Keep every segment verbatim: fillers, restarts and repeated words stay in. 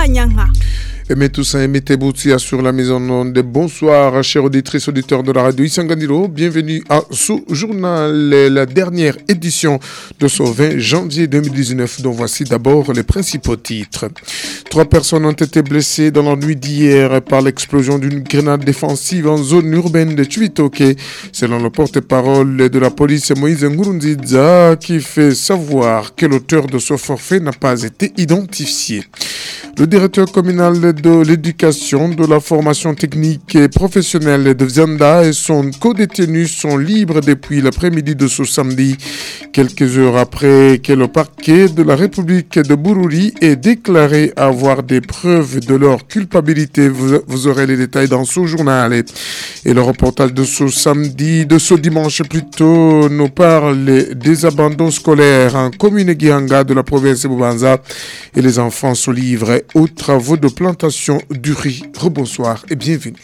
Kanyanha. Aimé Toussaint, Aimé Teboutia sur la maison onde. Bonsoir, chers auditrices, auditeurs de la radio Isangandiro. Bienvenue à ce journal, la dernière édition de ce vingt janvier deux mille dix-neuf, dont voici d'abord les principaux titres. Trois personnes ont été blessées dans la nuit d'hier par l'explosion d'une grenade défensive en zone urbaine de Chibitoke, selon le porte-parole de la police Moïse Ngurunziza, qui fait savoir que l'auteur de ce forfait n'a pas été identifié. Le directeur communal de l'éducation, de la formation technique et professionnelle de Vianda et son co-détenu sont libres depuis l'après-midi de ce samedi, quelques heures après que le parquet de la République de Bururi ait déclaré avoir des preuves de leur culpabilité. Vous, vous aurez les détails dans ce journal. Et le reportage de ce samedi, de ce dimanche plutôt, nous parle des abandons scolaires en commune Gihanga de la province de Bubanza, et les enfants se livrent aux travaux de plantation du riz. Rebonsoir et bienvenue.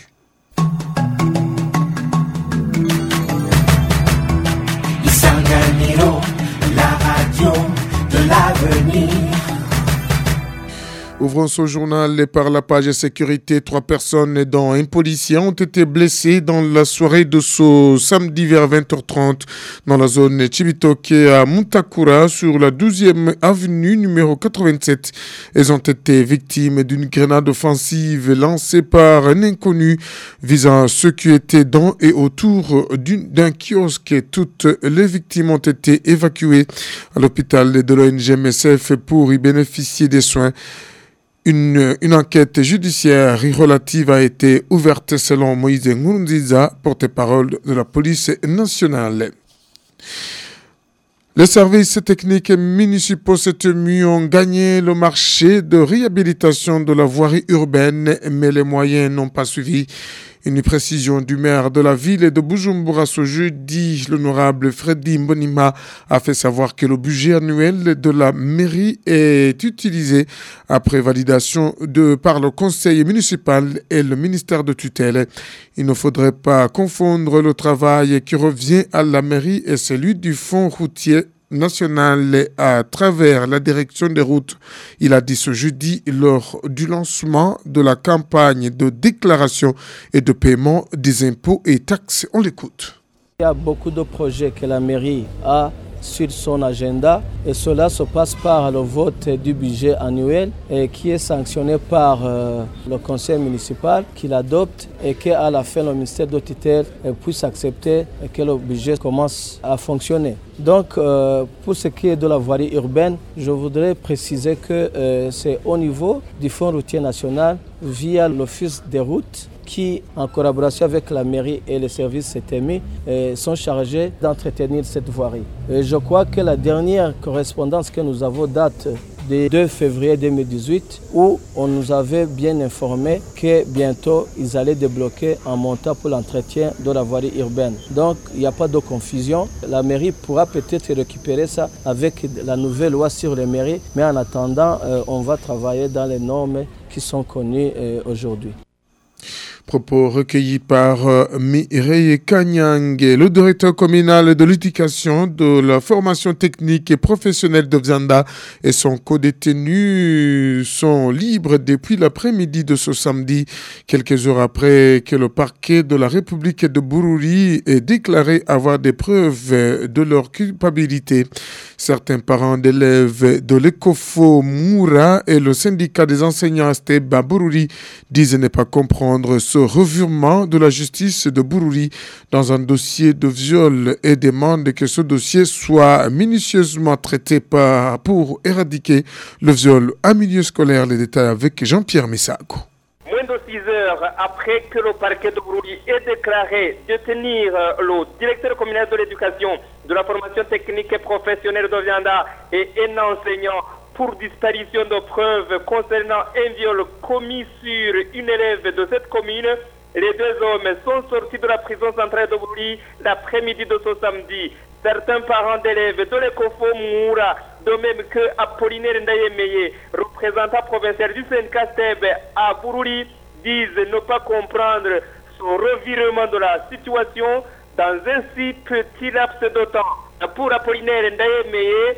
Isanganiro, la radio de l'avenir. Ouvrons ce journal par la page sécurité. Trois personnes, dont un policier, ont été blessées dans la soirée de ce samedi vers vingt heures trente dans la zone Chibitoke à Muntakura sur la douzième avenue numéro quatre-vingt-sept. Elles ont été victimes d'une grenade offensive lancée par un inconnu visant ceux qui étaient dans et autour d'une, d'un kiosque. Toutes les victimes ont été évacuées à l'hôpital de l'O N G M S F pour y bénéficier des soins. Une, une enquête judiciaire relative a été ouverte selon Moïse Ngurunziza, porte-parole de la police nationale. Les services techniques municipaux cette nuit ont gagné le marché de réhabilitation de la voirie urbaine, mais les moyens n'ont pas suivi. Une précision du maire de la ville de Bujumbura ce jeudi, l'honorable Freddy Mbonima a fait savoir que le budget annuel de la mairie est utilisé après validation de, par le conseil municipal et le ministère de tutelle. Il ne faudrait pas confondre le travail qui revient à la mairie et celui du fonds routier national à travers la direction des routes. Il a dit ce jeudi lors du lancement de la campagne de déclaration et de paiement des impôts et taxes. On l'écoute. Il y a beaucoup de projets que la mairie a sur son agenda et cela se passe par le vote du budget annuel et qui est sanctionné par euh, le conseil municipal qui l'adopte et qu'à la fin le ministère de tutelle puisse accepter et que le budget commence à fonctionner. Donc euh, pour ce qui est de la voirie urbaine, je voudrais préciser que euh, c'est au niveau du Fonds routier national via l'Office des routes qui, en collaboration avec la mairie et les services C T M I, euh, sont chargés d'entretenir cette voirie. Et je crois que la dernière correspondance que nous avons date du deux février deux mille dix-huit, où on nous avait bien informé que bientôt ils allaient débloquer un montant pour l'entretien de la voirie urbaine. Donc il n'y a pas de confusion. La mairie pourra peut-être récupérer ça avec la nouvelle loi sur les mairies, mais en attendant, euh, on va travailler dans les normes qui sont connues euh, aujourd'hui. Propos recueillis par euh, Mireille Kanyang, le directeur communal de l'éducation, de la formation technique et professionnelle de Vianda et son co-détenu sont libres depuis l'après-midi de ce samedi, quelques heures après que le parquet de la République de Bururi ait déclaré avoir des preuves de leur culpabilité. Certains parents d'élèves de l'Ecofo Moura et le syndicat des enseignants Asteb à Bururi disent ne pas comprendre ce revirement de la justice de Bururi dans un dossier de viol et demandent que ce dossier soit minutieusement traité par, pour éradiquer le viol en milieu scolaire. Les détails avec Jean-Pierre Missago. Moins de six heures après que le parquet de Bururi ait déclaré détenir le directeur communal de l'éducation, de la formation technique et professionnelle de Vianda et un enseignant pour disparition de preuves concernant un viol commis sur une élève de cette commune, les deux hommes sont sortis de la prison centrale de Bururi l'après-midi de ce samedi. Certains parents d'élèves de l'Ecofo Moura, de même que Apollinaire Ndayemeye, représentant provincial du syndicat Steb à Bururi, disent ne pas comprendre ce revirement de la situation dans un si petit laps de temps. Pour Apollinaire Ndayemeye,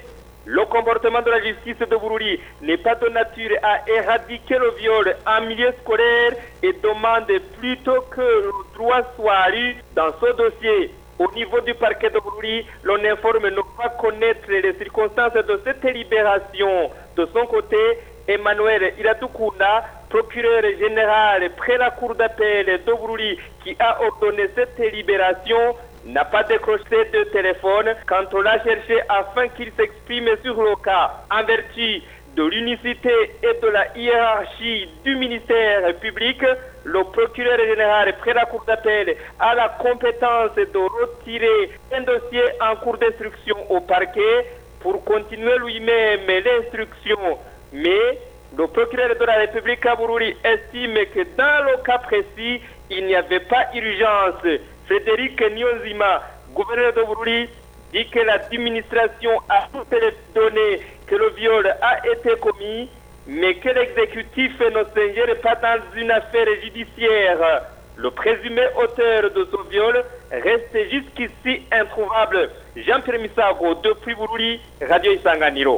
Le comportement de la justice de Bururi n'est pas de nature à éradiquer le viol en milieu scolaire et demande plutôt que le droit soit lu dans ce dossier. Au niveau du parquet de Bururi, l'on informe ne pas connaître les circonstances de cette libération. De son côté, Emmanuel Iradukunda, procureur général près la cour d'appel de Bururi qui a ordonné cette libération, n'a pas décroché de téléphone quand on l'a cherché afin qu'il s'exprime sur le cas. En vertu de l'unicité et de la hiérarchie du ministère public, le procureur général près la cour d'appel a la compétence de retirer un dossier en cours d'instruction au parquet pour continuer lui-même l'instruction. Mais le procureur de la République à Bururi estime que dans le cas précis, il n'y avait pas urgence. Frédéric Nyonzima, gouverneur de Bururi, dit que l'administration a toutes les données que le viol a été commis, mais que l'exécutif ne s'ingère pas dans une affaire judiciaire. Le présumé auteur de ce viol reste jusqu'ici introuvable. Jean-Pierre Misago, depuis Bururi, Radio Isanganiro.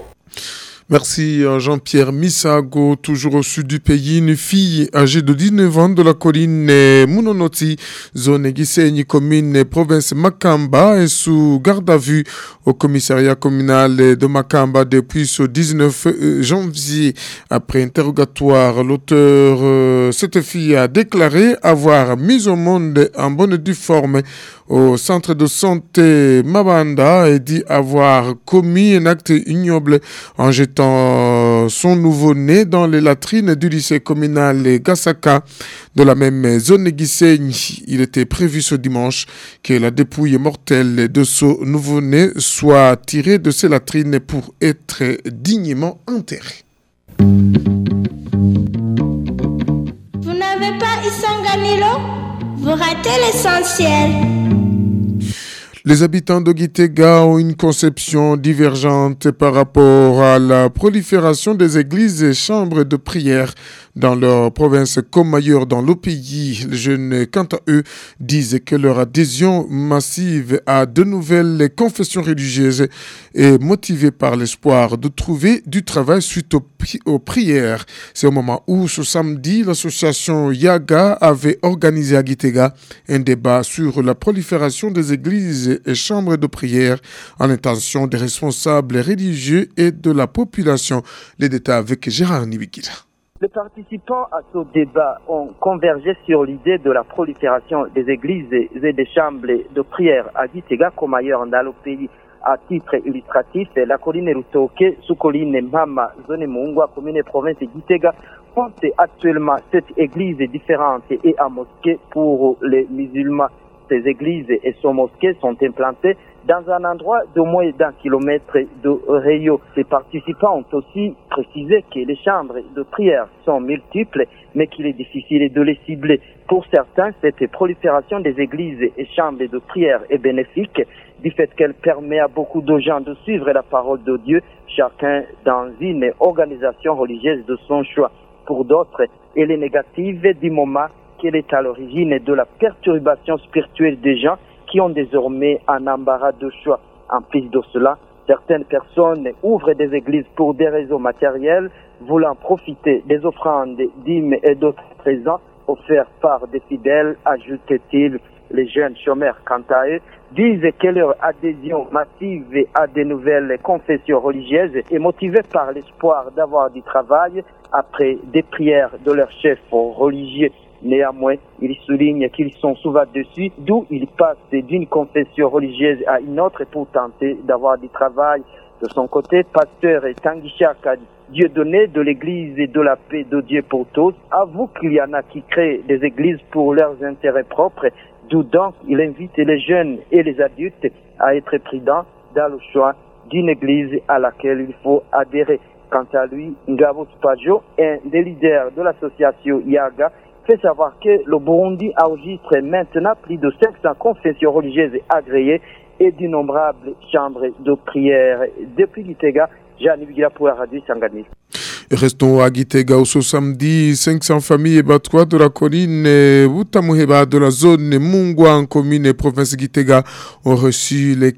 Merci Jean-Pierre Misago, toujours au sud du pays. Une fille âgée de dix-neuf ans de la colline Munonoti, zone Gisenyi, commune province Makamba, est sous garde à vue au commissariat communal de Makamba depuis ce dix-neuf janvier. Après interrogatoire, l'auteur, euh, cette fille a déclaré avoir mis au monde en bonne et due forme au centre de santé Mabanda et dit avoir commis un acte ignoble en jetant son nouveau-né dans les latrines du lycée communal Gasaka de la même zone Gisenyi. Il était prévu ce dimanche que la dépouille mortelle de ce nouveau-né soit tirée de ces latrines pour être dignement enterrée. Vous n'avez pas Isanganiro? Vous ratez l'essentiel. Les habitants de Gitega ont une conception divergente par rapport à la prolifération des églises et chambres de prière dans leur province comme ailleurs dans le pays. Les jeunes, quant à eux, disent que leur adhésion massive à de nouvelles confessions religieuses est motivée par l'espoir de trouver du travail suite aux, pri- aux prières. C'est au moment où, ce samedi, l'association Yaga avait organisé à Gitega un débat sur la prolifération des églises et chambres de prière en l'intention des responsables religieux et de la population. Les détails avec Gérard Nibikila. Les participants à ce débat ont convergé sur l'idée de la prolifération des églises et des chambres de prière à Gitega comme ailleurs dans le pays. À titre illustratif, la colline Rutoke, sous-colline Mama, zone Mungwa, commune et province de Gitega, compte actuellement sept églises différentes et un mosquée pour les musulmans. Ces églises et ces mosquées sont implantées dans un endroit de moins d'un kilomètre de Rio. Les participants ont aussi précisé que les chambres de prière sont multiples, mais qu'il est difficile de les cibler. Pour certains, cette prolifération des églises et chambres de prière est bénéfique, du fait qu'elle permet à beaucoup de gens de suivre la parole de Dieu, chacun dans une organisation religieuse de son choix. Pour d'autres, elle est négative du moment qu'elle est à l'origine de la perturbation spirituelle des gens qui ont désormais un embarras de choix. En plus de cela, certaines personnes ouvrent des églises pour des raisons matérielles, voulant profiter des offrandes, dîmes et d'autres présents offerts par des fidèles, ajoute-t-il. Les jeunes chômeurs, quant à eux, disent que leur adhésion massive à de nouvelles confessions religieuses est motivée par l'espoir d'avoir du travail après des prières de leurs chefs religieux. Néanmoins, ils soulignent qu'ils sont souvent déçus, d'où ils passent d'une confession religieuse à une autre pour tenter d'avoir du travail. De son côté, pasteur Tanguishaka, Dieudonné de l'église et de la paix de Dieu pour tous, avoue qu'il y en a qui créent des églises pour leurs intérêts propres, d'où donc il invite les jeunes et les adultes à être prudents dans le choix d'une église à laquelle il faut adhérer. Quant à lui, Ngabo Spajo, un des leaders de l'association Yaga, fait savoir que le Burundi enregistre maintenant plus de cinq cents confessions religieuses agréées et d'innombrables chambres de prière. Depuis Gitega, Jean Nibigila pour la radio Sangani. Restons à Gitega où ce samedi, cinq cents familles ébattoirs de la colline Butamuheba de la zone Mungwa en commune et province Gitega ont reçu les cartes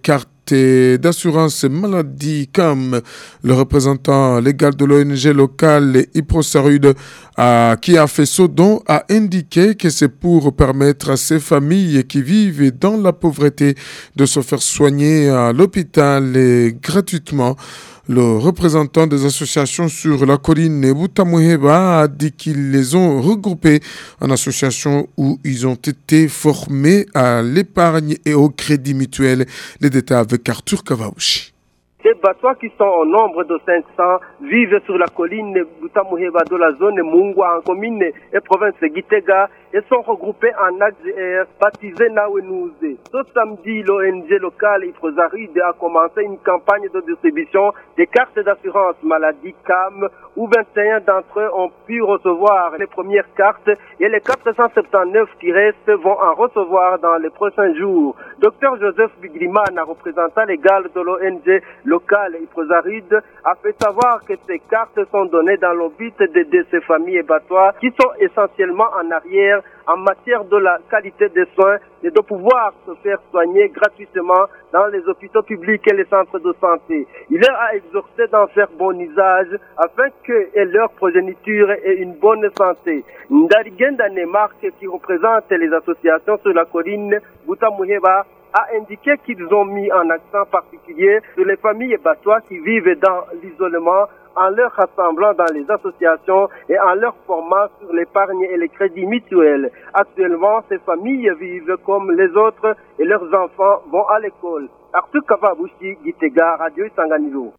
d'assurance maladie C A M. Le représentant légal de l'O N G locale Iprosarud a, qui a fait ce don a indiqué que c'est pour permettre à ces familles qui vivent dans la pauvreté de se faire soigner à l'hôpital et gratuitement. Le représentant des associations sur la colline Butamuheba a dit qu'ils les ont regroupés en associations où ils ont été formés à l'épargne et au crédit mutuel. Les détails avec Arthur Kavaouchi. Ces Batois qui sont au nombre de cinq cents vivent sur la colline Butamuheba de la zone Mungwa en commune et province de Gitega et sont regroupés en A G R baptisé Nawenouze. Ce samedi, l'O N G locale Iprosaride a commencé une campagne de distribution des cartes d'assurance maladie C A M où vingt et un d'entre eux ont pu recevoir les premières cartes et les quatre cent soixante-dix-neuf qui restent vont en recevoir dans les prochains jours. Docteur Joseph Bigriman, représentant légal de l'O N G locale Iprosaride, a fait savoir que ces cartes sont données dans le but d'aider ces familles batois qui sont essentiellement en arrière en matière de la qualité des soins et de pouvoir se faire soigner gratuitement dans les hôpitaux publics et les centres de santé. Il leur a exhorté d'en faire bon usage afin que et leur progéniture ait une bonne santé. Ndarigenda Nemark, qui représente les associations sur la colline Butamuheba, a indiqué qu'ils ont mis un accent particulier sur les familles batois qui vivent dans l'isolement en leur rassemblant dans les associations et en leur formant sur l'épargne et les crédits mutuels. Actuellement, ces familles vivent comme les autres et leurs enfants vont à l'école. Arthur Kavabushi, Gitega, Radio Isanganiro.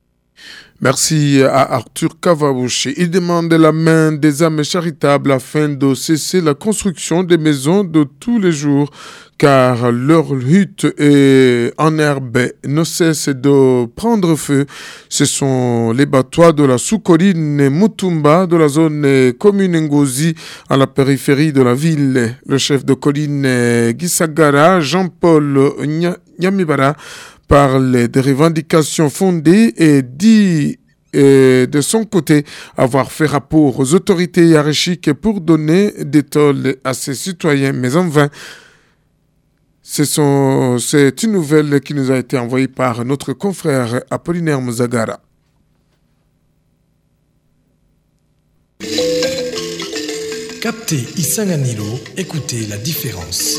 Merci à Arthur Kavabushi. Il demande la main des âmes charitables afin de cesser la construction des maisons de tous les jours, car leur hutte est en herbe ne cesse de prendre feu. Ce sont les Batois de la sous-colline Mutumba de la zone commune Ngozi, à la périphérie de la ville. Le chef de colline Gisagara, Jean-Paul Nyamibara, parle des revendications fondées et dit et de son côté avoir fait rapport aux autorités hiérarchiques pour donner des tôles à ses citoyens, mais en vain. Ce sont, c'est une nouvelle qui nous a été envoyée par notre confrère Apollinaire Muzagara. Captez Isanganilo, écoutez la différence.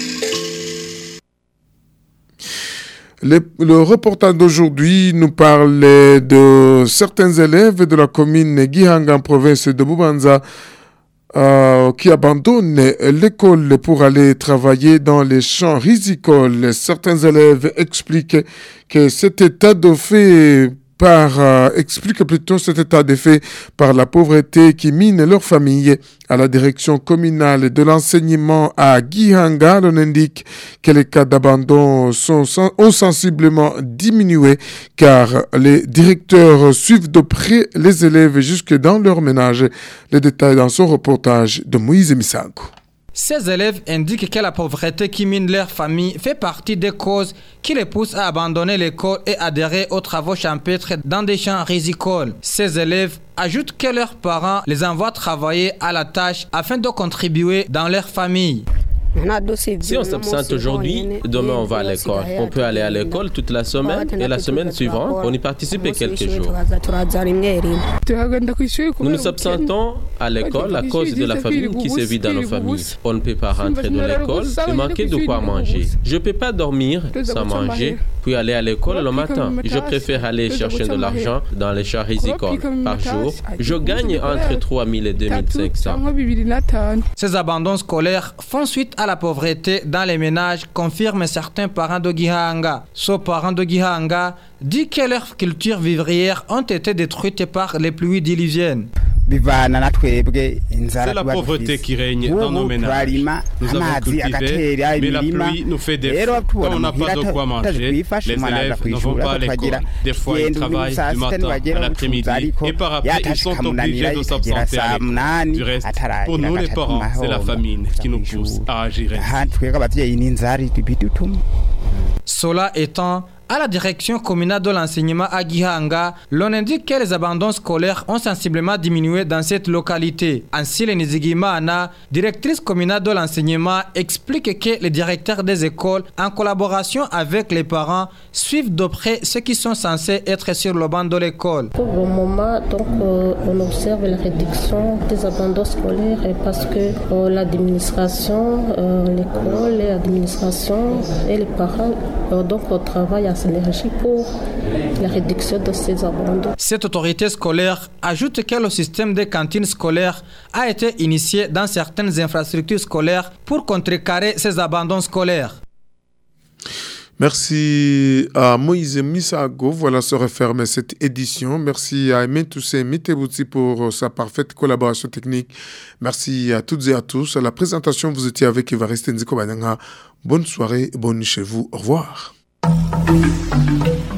Le, le reportage d'aujourd'hui nous parle de certains élèves de la commune Gihanga en province de Bubanza euh, qui abandonnent l'école pour aller travailler dans les champs rizicoles. Certains élèves expliquent que cet état de fait par euh, explique plutôt cet état de fait par la pauvreté qui mine leur famille. À la direction communale de l'enseignement à Gihanga, l'on indique que les cas d'abandon sont, ont sensiblement diminué car les directeurs suivent de près les élèves jusque dans leur ménage. Les détails dans son reportage de Moïse Misango. Ces élèves indiquent que la pauvreté qui mine leur famille fait partie des causes qui les poussent à abandonner l'école et adhérer aux travaux champêtres dans des champs rizicoles. Ces élèves ajoutent que leurs parents les envoient travailler à la tâche afin de contribuer dans leur famille. Si on s'absente aujourd'hui, demain on va à l'école. On peut aller à l'école toute la semaine et la semaine suivante, on y participe quelques jours. Nous nous absentons à l'école à cause de la famine qui sévit dans nos familles. On ne peut pas rentrer dans l'école et manquer de quoi manger. Je ne peux pas dormir sans manger, puis aller à l'école le matin. Je préfère aller chercher de l'argent dans les champs rizicoles. Par jour, je gagne entre trois mille et deux mille cinq cents. Ces abandons scolaires font suite à la pauvreté dans les ménages, confirment certains parents de Gihanga. Ce parent de Gihanga dit que leurs cultures vivrières ont été détruites par les pluies diluviennes. C'est la pauvreté qui règne dans nos ménages. Nous avons cultivé, mais la pluie nous fait des fous. Quand on n'a pas de quoi manger, les élèves ne vont pas à l'école. Des fois, ils travaillent du matin à l'après-midi et par après, ils sont obligés de s'absenter à l'école. Du reste, pour nous les parents, c'est la famine qui nous pousse à agir ainsi. Cela étant, À la direction communale de l'enseignement à Gihanga, l'on indique que les abandons scolaires ont sensiblement diminué dans cette localité. Ainsi, Nizigimana, directrice communale de l'enseignement, explique que les directeurs des écoles, en collaboration avec les parents, suivent de près ceux qui sont censés être sur le banc de l'école. Pour le moment, donc, euh, on observe la réduction des abandons scolaires parce que euh, l'administration, euh, l'école, l'administration et les parents euh, donc, on travaille en synergie pour la réduction de ces abandons. Cette autorité scolaire ajoute que le système des cantines scolaires a été initié dans certaines infrastructures scolaires pour contrecarrer ces abandons scolaires. Merci à Moïse Misago. Voilà, se referme cette édition. Merci à Aimé Toussé Mitebouti pour sa parfaite collaboration technique. Merci à toutes et à tous. À la présentation, vous étiez avec Evariste Nziko Bananga. Bonne soirée, bonne nuit chez vous. Au revoir.